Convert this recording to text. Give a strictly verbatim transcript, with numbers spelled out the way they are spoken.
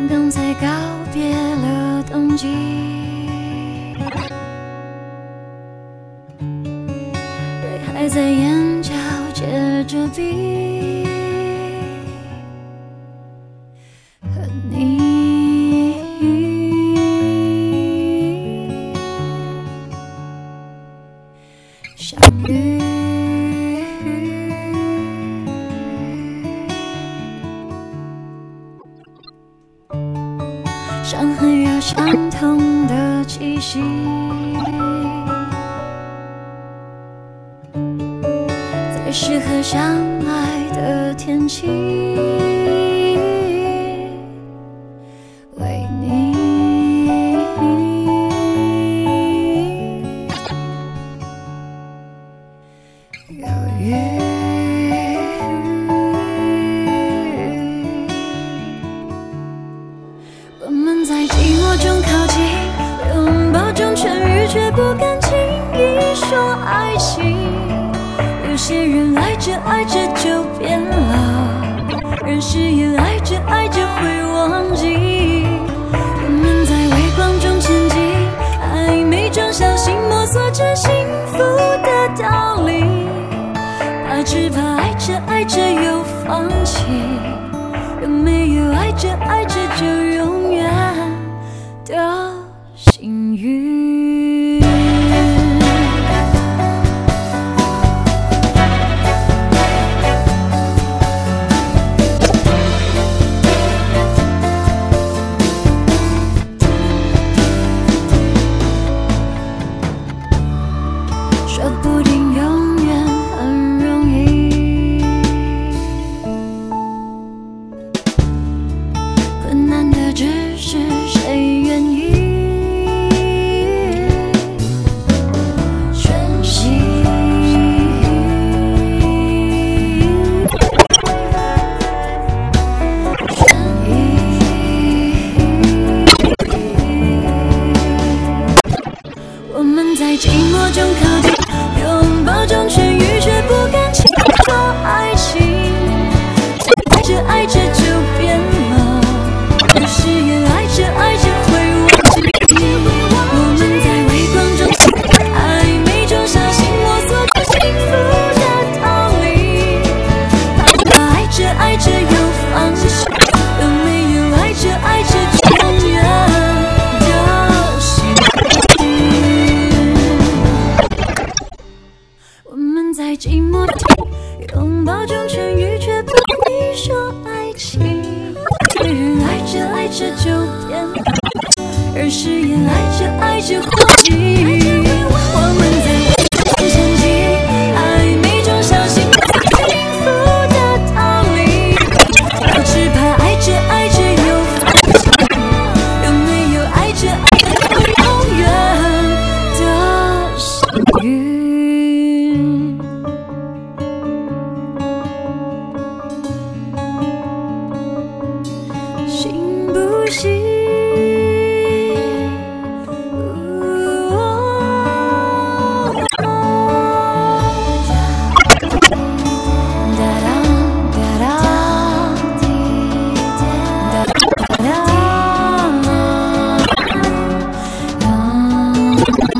刚刚才告别了冬季，泪还在眼角结着冰，和你相遇。伤痕有相同的气息，在适合相爱的天气，为你犹豫。我们在寂寞中靠近，拥抱中痊愈，却不敢轻易说爱情。有些人爱着爱着就变了，人誓言爱着爱着会忘记。我们在微光中前进，暧昧中小心摸索着幸福的道理，怕只怕爱着爱着又放弃。有没有爱着爱着就永远的幸运？说不定永远很容易，困难的只是谁愿意全息。我们在寂寞中靠近，拥抱中痊愈，却不敢轻易说爱情。爱着爱着就变了，有誓言爱着爱着会忘记。我们在微光中暧昧中小心摸索着幸福的道理，怕爱着爱着又放弃。有没有爱着爱着就永远的幸运？我们在寂寞拥抱中痊愈，却不必说爱情。有人爱着爱着就变了，而誓言爱着爱着会忘记。我们在微光前进，暧昧中小心摸索幸福的道理，我只怕爱着爱着又放弃。有没有爱着爱着会永远的幸运？信不信？哒哒哒哒哒。